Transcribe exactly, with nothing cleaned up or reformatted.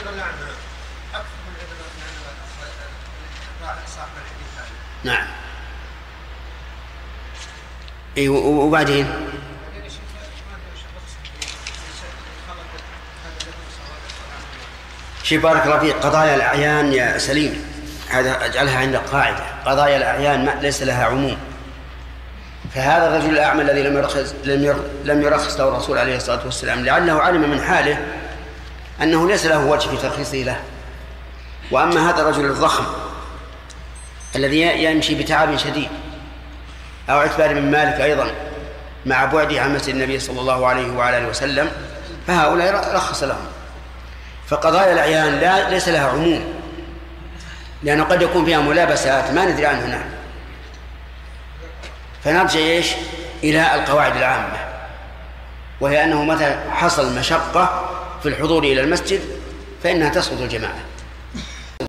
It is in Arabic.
نعم. اي وبعدين شي بارك الله فيك. قضايا الأعيان يا سليم هذا اجعلها عندك قاعدة، قضايا الأعيان ما ليس لها عموم. فهذا الرجل الأعمى الذي لم يرخص لم يرخص له الرسول عليه الصلاة والسلام لعله علم من حاله أنه ليس له وجه في ترخيصه له. وأما هذا الرجل الضخم الذي يمشي بتعب شديد أو عتبان بن مالك أيضا مع بعده عن مسجد النبي صلى الله عليه وعلى آله وسلم، فهؤلاء رخص لهم. فقضايا الأعيان لا ليس لها عموم، لأنه قد يكون فيها ملابسات ما ندري عنها نحن. فنرجع إيش إلى القواعد العامة، وهي أنه متى حصل مشقة في الحضور إلى المسجد فإنها تسقط الجماعة.